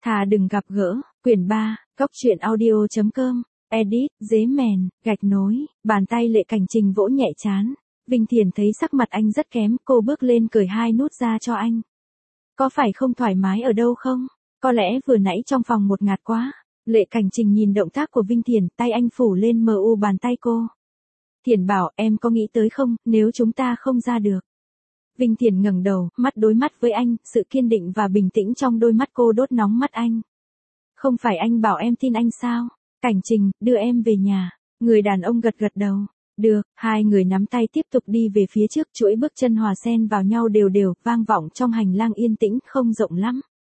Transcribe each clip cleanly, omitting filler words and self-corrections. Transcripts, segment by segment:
Thà đừng gặp gỡ, quyển 3, Cóc truyện audio.com, edit, dế mèn, gạch nối, bàn tay Lệ Cảnh Trình vỗ nhẹ trán. Vinh Thiền thấy sắc mặt anh rất kém, cô bước lên cởi 2 nút ra cho anh. Có phải không thoải mái ở đâu không? Có lẽ vừa nãy trong phòng một ngạt quá. Lệ Cảnh Trình nhìn động tác của Vinh Thiền, tay anh phủ lên mu bàn tay cô. Thiền bảo, em có nghĩ tới không, nếu chúng ta không ra được. Vinh Thiền ngẩng đầu, mắt đối mắt với anh, sự kiên định và bình tĩnh trong đôi mắt cô đốt nóng mắt anh. Không phải anh bảo em tin anh sao? Cảnh Trình, đưa em về nhà. Người đàn ông gật gật đầu. Được, hai người nắm tay tiếp tục đi về phía trước, chuỗi bước chân hòa xen vào nhau đều đều, vang vọng trong hành lang yên tĩnh, không rộng lắm.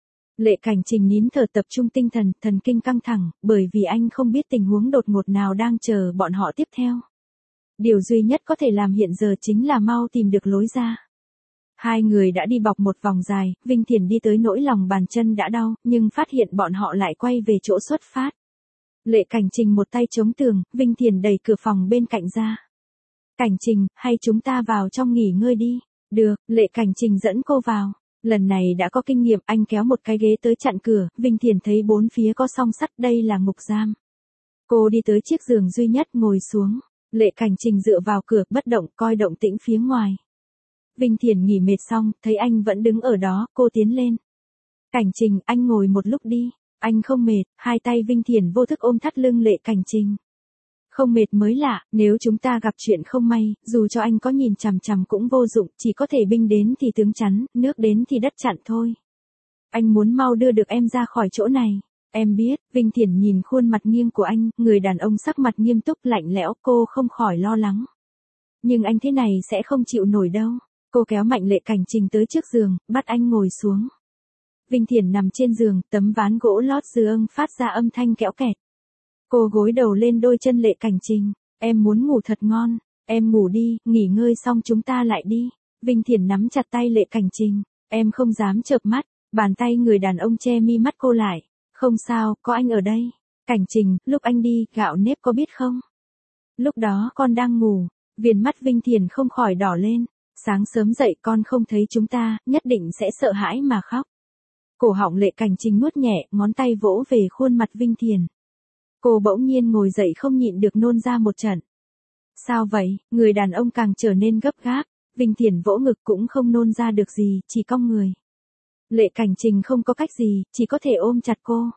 Lệ Cảnh Trình nín thở tập trung tinh thần, thần kinh căng thẳng, bởi vì anh không biết tình huống đột ngột nào đang chờ bọn họ tiếp theo. Điều duy nhất có thể làm hiện giờ chính là mau tìm được lối ra. Hai người đã đi bọc một vòng dài, Vinh Thiền đi tới nỗi lòng bàn chân đã đau, nhưng phát hiện bọn họ lại quay về chỗ xuất phát. Lệ Cảnh Trình một tay chống tường, Vinh Thiền đẩy cửa phòng bên cạnh ra. Cảnh Trình, hay chúng ta vào trong nghỉ ngơi đi. Được, Lệ Cảnh Trình dẫn cô vào. Lần này đã có kinh nghiệm, anh kéo một cái ghế tới chặn cửa, Vinh Thiền thấy bốn phía có song sắt, đây là ngục giam. Cô đi tới chiếc giường duy nhất ngồi xuống. Lệ Cảnh Trình dựa vào cửa, bất động, coi động tĩnh phía ngoài. Vinh Thiền nghỉ mệt xong, thấy anh vẫn đứng ở đó, cô tiến lên. Cảnh Trình, anh ngồi một lúc đi. Anh không mệt, hai tay Vinh Thiền vô thức ôm thắt lưng Lệ Cảnh Trình. Không mệt mới lạ, nếu chúng ta gặp chuyện không may, dù cho anh có nhìn chằm chằm cũng vô dụng, chỉ có thể binh đến thì tướng chắn, nước đến thì đất chặn thôi. Anh muốn mau đưa được em ra khỏi chỗ này. Em biết, Vinh Thiền nhìn khuôn mặt nghiêng của anh, người đàn ông sắc mặt nghiêm túc lạnh lẽo, cô không khỏi lo lắng. Nhưng anh thế này sẽ không chịu nổi đâu. Cô kéo mạnh Lệ Cảnh Trình tới trước giường, bắt anh ngồi xuống. Vinh Thiền nằm trên giường, tấm ván gỗ lót giường phát ra âm thanh kẽo kẹt. Cô gối đầu lên đôi chân Lệ Cảnh Trình. Em muốn ngủ thật ngon. Em ngủ đi, nghỉ ngơi xong chúng ta lại đi. Vinh Thiền nắm chặt tay Lệ Cảnh Trình. Em không dám chợp mắt. Bàn tay người đàn ông che mi mắt cô lại. Không sao, có anh ở đây. Cảnh Trình, lúc anh đi, gạo nếp có biết không? Lúc đó con đang ngủ. Viền mắt Vinh Thiền không khỏi đỏ lên. Sáng sớm dậy con không thấy chúng ta, nhất định sẽ sợ hãi mà khóc. Cổ họng Lệ Cảnh Trình nuốt nhẹ, ngón tay vỗ về khuôn mặt Vinh Thiền. Cô bỗng nhiên ngồi dậy không nhịn được nôn ra một trận. Sao vậy? Người đàn ông càng trở nên gấp gáp. Vinh Thiền vỗ ngực cũng không nôn ra được gì, chỉ cong người. Lệ Cảnh Trình không có cách gì, chỉ có thể ôm chặt cô.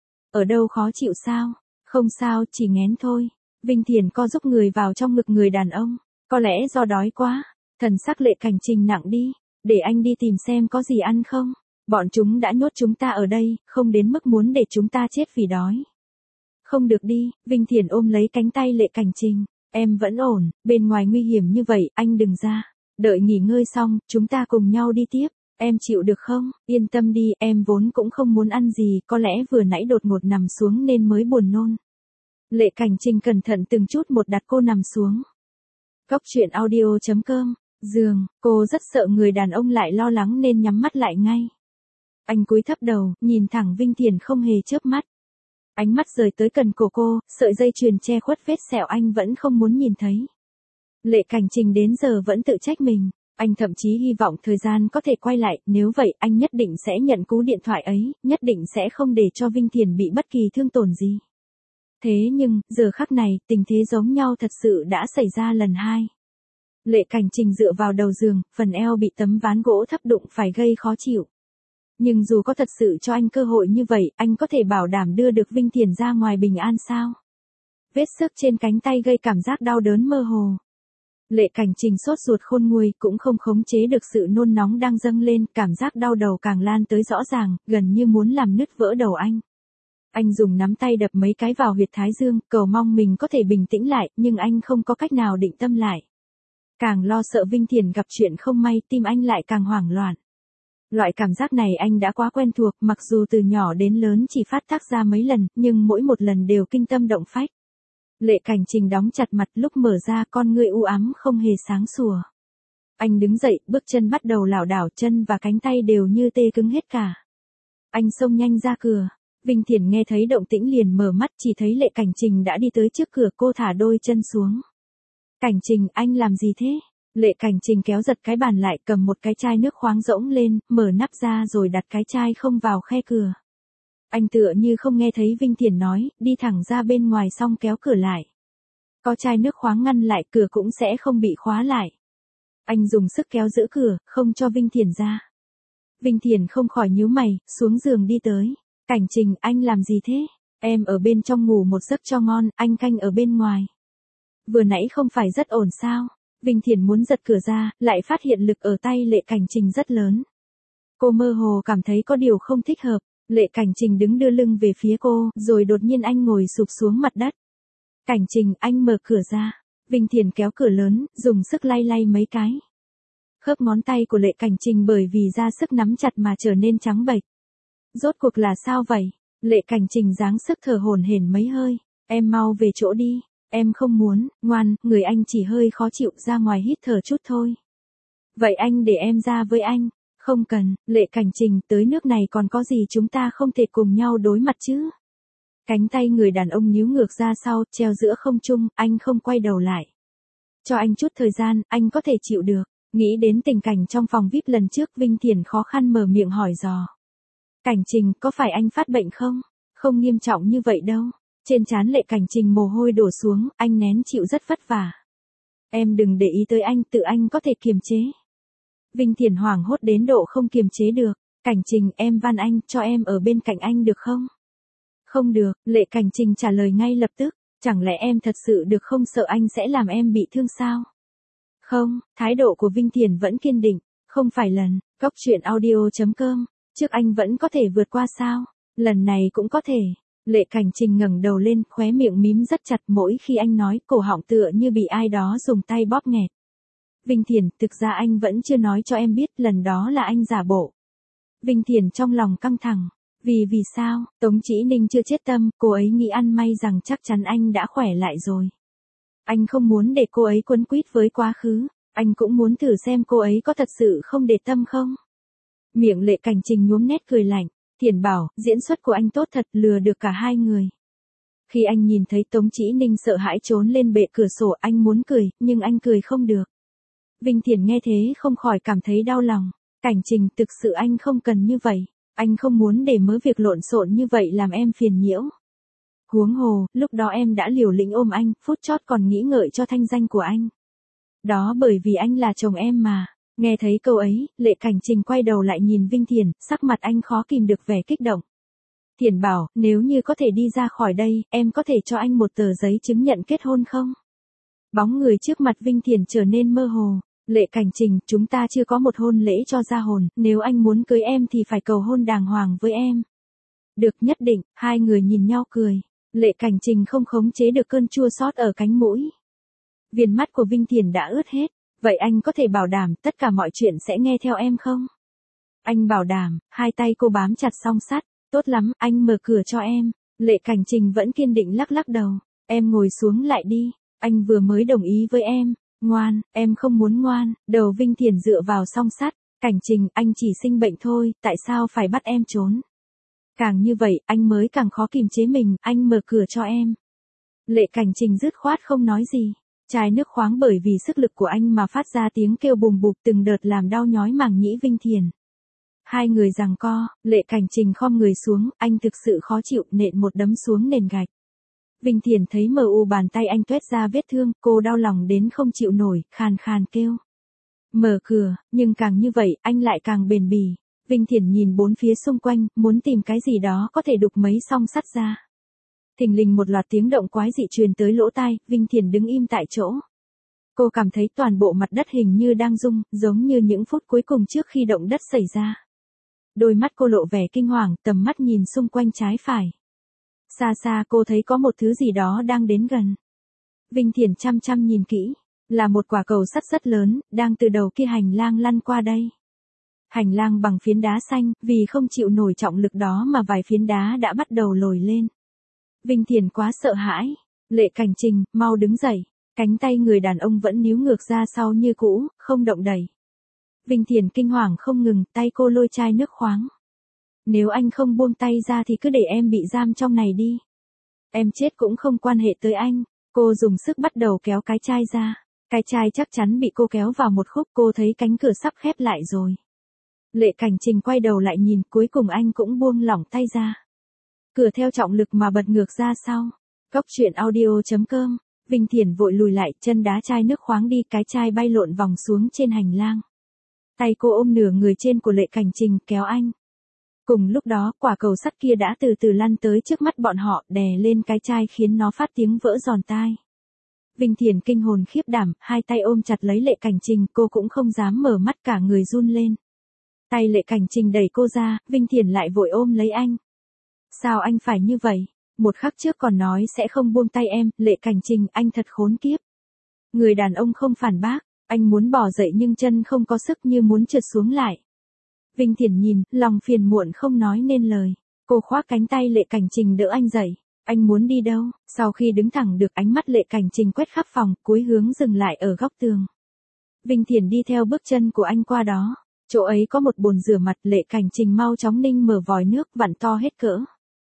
Ở đâu khó chịu sao? Không sao, chỉ nghén thôi. Vinh Thiền co giúp người vào trong ngực người đàn ông. Có lẽ do đói quá. Thần sắc Lệ Cảnh Trình nặng đi. Để anh đi tìm xem có gì ăn không? Bọn chúng đã nhốt chúng ta ở đây, không đến mức muốn để chúng ta chết vì đói. Không được đi, Vinh Thiền ôm lấy cánh tay Lệ Cảnh Trình. Em vẫn ổn, bên ngoài nguy hiểm như vậy, anh đừng ra. Đợi nghỉ ngơi xong, chúng ta cùng nhau đi tiếp. Em chịu được không? Yên tâm đi, em vốn cũng không muốn ăn gì, có lẽ vừa nãy đột ngột nằm xuống nên mới buồn nôn. Lệ Cảnh Trình cẩn thận từng chút một đặt cô nằm xuống. Cóc truyện audio.com, giường, cô rất sợ người đàn ông lại lo lắng nên nhắm mắt lại ngay. Anh cúi thấp đầu, nhìn thẳng Vinh Thiền không hề chớp mắt. Ánh mắt rời tới cần cổ cô, sợi dây chuyền che khuất vết sẹo anh vẫn không muốn nhìn thấy. Lệ Cảnh Trình đến giờ vẫn tự trách mình. Anh thậm chí hy vọng thời gian có thể quay lại, nếu vậy anh nhất định sẽ nhận cú điện thoại ấy, nhất định sẽ không để cho Vinh Thiền bị bất kỳ thương tổn gì. Thế nhưng, giờ khắc này, tình thế giống nhau thật sự đã xảy ra lần 2. Lệ Cảnh Trình dựa vào đầu giường, phần eo bị tấm ván gỗ thấp đụng phải gây khó chịu. Nhưng dù có thật sự cho anh cơ hội như vậy, anh có thể bảo đảm đưa được Vinh Thiền ra ngoài bình an sao? Vết xước trên cánh tay gây cảm giác đau đớn mơ hồ. Lệ Cảnh Trình sốt ruột khôn nguôi, cũng không khống chế được sự nôn nóng đang dâng lên, cảm giác đau đầu càng lan tới rõ ràng, gần như muốn làm nứt vỡ đầu anh. Anh dùng nắm tay đập mấy cái vào huyệt thái dương, cầu mong mình có thể bình tĩnh lại, nhưng anh không có cách nào định tâm lại. Càng lo sợ Vinh Thiền gặp chuyện không may, tim anh lại càng hoảng loạn. Loại cảm giác này anh đã quá quen thuộc, mặc dù từ nhỏ đến lớn chỉ phát tác ra mấy lần, nhưng mỗi một lần đều kinh tâm động phách. Lệ Cảnh Trình đóng chặt mặt, lúc mở ra con ngươi u ám không hề sáng sủa. Anh đứng dậy, bước chân bắt đầu lảo đảo, chân và cánh tay đều như tê cứng hết cả. Anh xông nhanh ra cửa. Vinh Thiền nghe thấy động tĩnh liền mở mắt, chỉ thấy Lệ Cảnh Trình đã đi tới trước cửa, cô thả đôi chân xuống. Cảnh Trình, anh làm gì thế? Lệ Cảnh Trình kéo giật cái bàn lại, cầm một cái chai nước khoáng rỗng lên, mở nắp ra rồi đặt cái chai không vào khe cửa. Anh tựa như không nghe thấy Vinh Thiển nói, đi thẳng ra bên ngoài xong kéo cửa lại. Có chai nước khoáng ngăn lại, cửa cũng sẽ không bị khóa lại. Anh dùng sức kéo giữ cửa, không cho Vinh Thiển ra. Vinh Thiển không khỏi nhíu mày, xuống giường đi tới. Cảnh Trình, anh làm gì thế? Em ở bên trong ngủ một giấc cho ngon, anh canh ở bên ngoài. Vừa nãy không phải rất ổn sao? Vinh Thiển muốn giật cửa ra, lại phát hiện lực ở tay Lệ Cảnh Trình rất lớn. Cô mơ hồ cảm thấy có điều không thích hợp. Lệ Cảnh Trình đứng đưa lưng về phía cô, rồi đột nhiên anh ngồi sụp xuống mặt đất. Cảnh Trình, anh mở cửa ra. Vinh Thiển kéo cửa lớn, dùng sức lay lay mấy cái. Khớp ngón tay của Lệ Cảnh Trình bởi vì ra sức nắm chặt mà trở nên trắng bệch. Rốt cuộc là sao vậy? Lệ Cảnh Trình giáng sức thở hổn hển mấy hơi. Em mau về chỗ đi. Em không muốn, ngoan, người anh chỉ hơi khó chịu, ra ngoài hít thở chút thôi. Vậy anh để em ra với anh. Không cần, Lệ Cảnh Trình, tới nước này còn có gì chúng ta không thể cùng nhau đối mặt chứ? Cánh tay người đàn ông nhíu ngược ra sau, treo giữa không trung, anh không quay đầu lại. Cho anh chút thời gian, anh có thể chịu được. Nghĩ đến tình cảnh trong phòng VIP lần trước, Vinh Thiển khó khăn mở miệng hỏi dò. Cảnh Trình, có phải anh phát bệnh không? Không nghiêm trọng như vậy đâu. Trên trán Lệ Cảnh Trình mồ hôi đổ xuống, anh nén chịu rất vất vả. Em đừng để ý tới anh, tự anh có thể kiềm chế. Vinh Thiển hoảng hốt đến độ không kiềm chế được. Cảnh Trình, em van anh, cho em ở bên cạnh anh được không? Không được, Lệ Cảnh Trình trả lời ngay lập tức. Chẳng lẽ em thật sự được không, sợ anh sẽ làm em bị thương sao? Không, thái độ của Vinh Thiển vẫn kiên định. Không phải lần, Cóc Truyện Audio.com. Trước anh vẫn có thể vượt qua sao? Lần này cũng có thể. Lệ Cảnh Trình ngẩng đầu lên, khóe miệng mím rất chặt, mỗi khi anh nói, cổ họng tựa như bị ai đó dùng tay bóp nghẹt. Vinh Thiển, thực ra anh vẫn chưa nói cho em biết, lần đó là anh giả bộ. Vinh Thiển trong lòng căng thẳng. Vì sao? Tống Chỉ Ninh chưa chết tâm, cô ấy nghĩ ăn may rằng chắc chắn anh đã khỏe lại rồi. Anh không muốn để cô ấy quấn quýt với quá khứ, anh cũng muốn thử xem cô ấy có thật sự không để tâm không. Miệng Lệ Cảnh Trình nhuốm nét cười lạnh. Thiển bảo, diễn xuất của anh tốt thật, lừa được cả hai người. Khi anh nhìn thấy Tống Chỉ Ninh sợ hãi trốn lên bệ cửa sổ, anh muốn cười, nhưng anh cười không được. Vinh Thiển nghe thế không khỏi cảm thấy đau lòng. Cảnh Trình, thực sự anh không cần như vậy. Anh không muốn để mớ việc lộn xộn như vậy làm em phiền nhiễu. Huống hồ, lúc đó em đã liều lĩnh ôm anh, phút chót còn nghĩ ngợi cho thanh danh của anh. Đó bởi vì anh là chồng em mà. Nghe thấy câu ấy, Lệ Cảnh Trình quay đầu lại nhìn Vinh Thiển, sắc mặt anh khó kìm được vẻ kích động. Thiển bảo, nếu như có thể đi ra khỏi đây, em có thể cho anh một tờ giấy chứng nhận kết hôn không? Bóng người trước mặt Vinh Thiển trở nên mơ hồ. Lệ Cảnh Trình, chúng ta chưa có một hôn lễ cho ra hồn, nếu anh muốn cưới em thì phải cầu hôn đàng hoàng với em. Được, nhất định. Hai người nhìn nhau cười. Lệ Cảnh Trình không khống chế được cơn chua xót ở cánh mũi. Viền mắt của Vinh Thiển đã ướt hết. Vậy anh có thể bảo đảm tất cả mọi chuyện sẽ nghe theo em không? Anh bảo đảm. Hai tay cô bám chặt song sắt. Tốt lắm, anh mở cửa cho em. Lệ Cảnh Trình vẫn kiên định lắc lắc đầu. Em ngồi xuống lại đi. Anh vừa mới đồng ý với em. Ngoan, em không muốn ngoan. Đầu Vinh Thiển dựa vào song sắt. Cảnh Trình, anh chỉ sinh bệnh thôi, tại sao phải bắt em trốn? Càng như vậy, anh mới càng khó kiềm chế mình, anh mở cửa cho em. Lệ Cảnh Trình dứt khoát không nói gì. Chai nước khoáng bởi vì sức lực của anh mà phát ra tiếng kêu bùm bụp từng đợt làm đau nhói màng nhĩ Vinh Thiển. Hai người giằng co, Lệ Cảnh Trình khom người xuống, anh thực sự khó chịu, nện một đấm xuống nền gạch. Vinh Thiển thấy mờ u bàn tay anh tuét ra vết thương, cô đau lòng đến không chịu nổi, khàn khàn kêu. Mở cửa, nhưng càng như vậy, anh lại càng bền bỉ. Vinh Thiển nhìn bốn phía xung quanh, muốn tìm cái gì đó có thể đục mấy song sắt ra. Thình lình một loạt tiếng động quái dị truyền tới lỗ tai, Vinh Thiển đứng im tại chỗ. Cô cảm thấy toàn bộ mặt đất hình như đang rung, giống như những phút cuối cùng trước khi động đất xảy ra. Đôi mắt cô lộ vẻ kinh hoàng, tầm mắt nhìn xung quanh trái phải. Xa xa cô thấy có một thứ gì đó đang đến gần. Vinh Thiển chăm chăm nhìn kỹ, là một quả cầu sắt rất lớn, đang từ đầu kia hành lang lăn qua đây. Hành lang bằng phiến đá xanh, vì không chịu nổi trọng lực đó mà vài phiến đá đã bắt đầu lồi lên. Vinh Thiển quá sợ hãi. Lệ Cảnh Trình, mau đứng dậy. Cánh tay người đàn ông vẫn níu ngược ra sau như cũ, không động đậy. Vinh Thiển kinh hoàng không ngừng, tay cô lôi chai nước khoáng. Nếu anh không buông tay ra thì cứ để em bị giam trong này đi. Em chết cũng không quan hệ tới anh. Cô dùng sức bắt đầu kéo cái chai ra. Cái chai chắc chắn bị cô kéo vào một khúc, cô thấy cánh cửa sắp khép lại rồi. Lệ Cảnh Trình quay đầu lại nhìn, cuối cùng anh cũng buông lỏng tay ra. cửa theo trọng lực mà bật ngược ra sau. Cốc truyện audio.com, Vinh Thiển vội lùi lại, chân đá chai nước khoáng đi, cái chai bay lộn vòng xuống trên hành lang. Tay cô ôm nửa người trên của Lệ Cảnh Trình, kéo anh. Cùng lúc đó, quả cầu sắt kia đã từ từ lăn tới trước mắt bọn họ, đè lên cái chai khiến nó phát tiếng vỡ giòn tai. Vinh Thiển kinh hồn khiếp đảm, hai tay ôm chặt lấy Lệ Cảnh Trình, cô cũng không dám mở mắt, cả người run lên. Tay Lệ Cảnh Trình đẩy cô ra, Vinh Thiển lại vội ôm lấy anh. Sao anh phải như vậy? Một khắc trước còn nói sẽ không buông tay em, Lệ Cảnh Trình, anh thật khốn kiếp. Người đàn ông không phản bác, anh muốn bỏ dậy nhưng chân không có sức, như muốn trượt xuống lại. Vinh Thiển nhìn, lòng phiền muộn không nói nên lời. Cô khoác cánh tay Lệ Cảnh Trình đỡ anh dậy. Anh muốn đi đâu? Sau khi đứng thẳng được, ánh mắt Lệ Cảnh Trình quét khắp phòng, cúi hướng dừng lại ở góc tường. Vinh Thiển đi theo bước chân của anh qua đó. Chỗ ấy có một bồn rửa mặt, Lệ Cảnh Trình mau chóng ninh mở vòi nước, vặn to hết cỡ.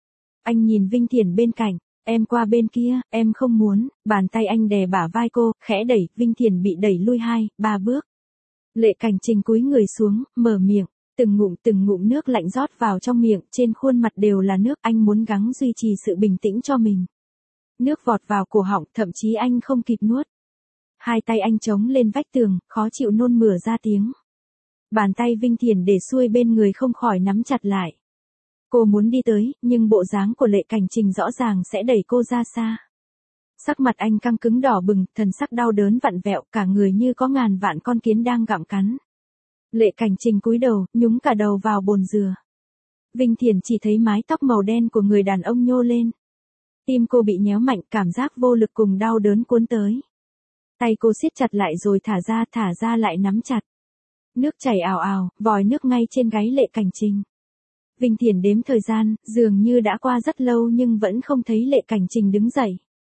Anh nhìn Vinh Thiển bên cạnh, em qua bên kia, em không muốn. Bàn tay anh đè bả vai cô, khẽ đẩy, Vinh Thiển bị đẩy lui 2-3 bước. Lệ Cảnh Trình cúi người xuống, mở miệng, từng ngụm nước lạnh rót vào trong miệng, trên khuôn mặt đều là nước, anh muốn gắng duy trì sự bình tĩnh cho mình. Nước vọt vào cổ họng, thậm chí anh không kịp nuốt. Hai tay anh chống lên vách tường, khó chịu nôn mửa ra tiếng. Bàn tay Vinh Thiển để xuôi bên người không khỏi nắm chặt lại. Cô muốn đi tới, nhưng bộ dáng của Lệ Cảnh Trình rõ ràng sẽ đẩy cô ra xa. Sắc mặt anh căng cứng đỏ bừng, thần sắc đau đớn vặn vẹo, cả người như có ngàn vạn con kiến đang gặm cắn. Lệ Cảnh Trình cúi đầu, nhúng cả đầu vào bồn dừa. Vinh Thiển chỉ thấy mái tóc màu đen của người đàn ông nhô lên. Tim cô bị nhéo mạnh, cảm giác vô lực cùng đau đớn cuốn tới. Tay cô siết chặt lại rồi thả ra lại nắm chặt. Nước chảy ào ào, vòi nước ngay trên gáy Lệ Cảnh Trình. Vinh Thiển đếm thời gian, dường như đã qua rất lâu nhưng vẫn không thấy Lệ Cảnh Trình đứng dậy.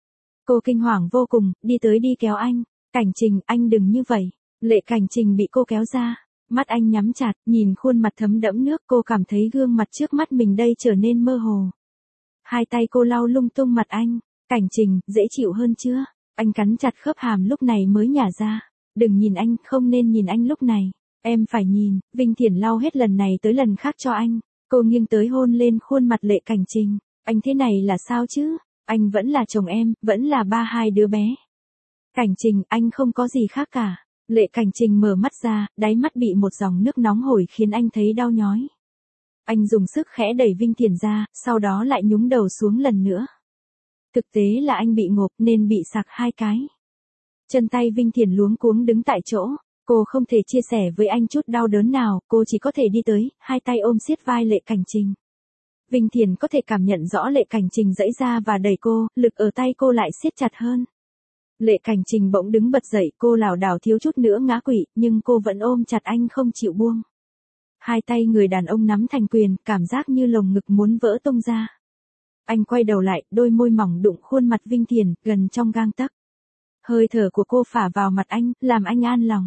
Cô kinh hoàng vô cùng, đi tới đi kéo anh. Cảnh Trình, anh đừng như vậy. Lệ Cảnh Trình bị cô kéo ra. Mắt anh nhắm chặt, nhìn khuôn mặt thấm đẫm nước, cô cảm thấy gương mặt trước mắt mình đây trở nên mơ hồ. Hai tay cô lau lung tung mặt anh. Cảnh Trình, dễ chịu hơn chưa? Anh cắn chặt khớp hàm lúc này mới nhả ra. Đừng nhìn anh, không nên nhìn anh lúc này. Em phải nhìn. Vinh Thiển lau hết lần này tới lần khác cho anh. Cô nghiêng tới hôn lên khuôn mặt Lệ Cảnh Trình. Anh thế này là sao chứ? Anh vẫn là chồng em, vẫn là ba hai đứa bé. Cảnh Trình, anh không có gì khác cả. Lệ Cảnh Trình mở mắt ra, đáy mắt bị một dòng nước nóng hổi khiến anh thấy đau nhói. Anh dùng sức khẽ đẩy Vinh Thiển ra, sau đó lại nhúng đầu xuống lần nữa. Thực tế là anh bị ngộp nên bị sặc 2 cái. Chân tay Vinh Thiển luống cuống đứng tại chỗ. Cô không thể chia sẻ với anh chút đau đớn nào, cô chỉ có thể đi tới, hai tay ôm siết vai Lệ Cảnh Trình. Vinh Thiển có thể cảm nhận rõ Lệ Cảnh Trình giãy ra và đẩy cô, lực ở tay cô lại siết chặt hơn. Lệ Cảnh Trình bỗng đứng bật dậy, cô lảo đảo thiếu chút nữa ngã quỵ, nhưng cô vẫn ôm chặt anh không chịu buông. Hai tay người đàn ông nắm thành quyền, cảm giác như lồng ngực muốn vỡ tung ra. Anh quay đầu lại, đôi môi mỏng đụng khuôn mặt Vinh Thiển, gần trong gang tấc. Hơi thở của cô phả vào mặt anh, làm anh an lòng.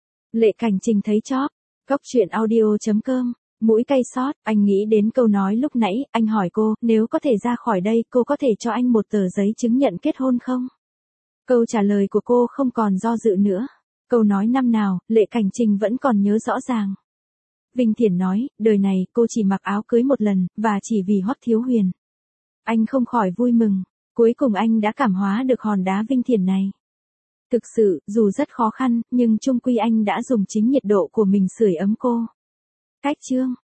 Lệ Cảnh Trình thấy chóp. Cốc truyện audio.com, mũi cay xót, anh nghĩ đến câu nói lúc nãy, anh hỏi cô, nếu có thể ra khỏi đây, cô có thể cho anh một tờ giấy chứng nhận kết hôn không? Câu trả lời của cô không còn do dự nữa. Câu nói năm nào, Lệ Cảnh Trình vẫn còn nhớ rõ ràng. Vinh Thiển nói, đời này cô chỉ mặc áo cưới một lần, và chỉ vì Hoắc Thiếu Huyền. Anh không khỏi vui mừng. Cuối cùng anh đã cảm hóa được hòn đá Vinh Thiển này. Thực sự, dù rất khó khăn, nhưng chung quy anh đã dùng chính nhiệt độ của mình sưởi ấm cô. Cách chương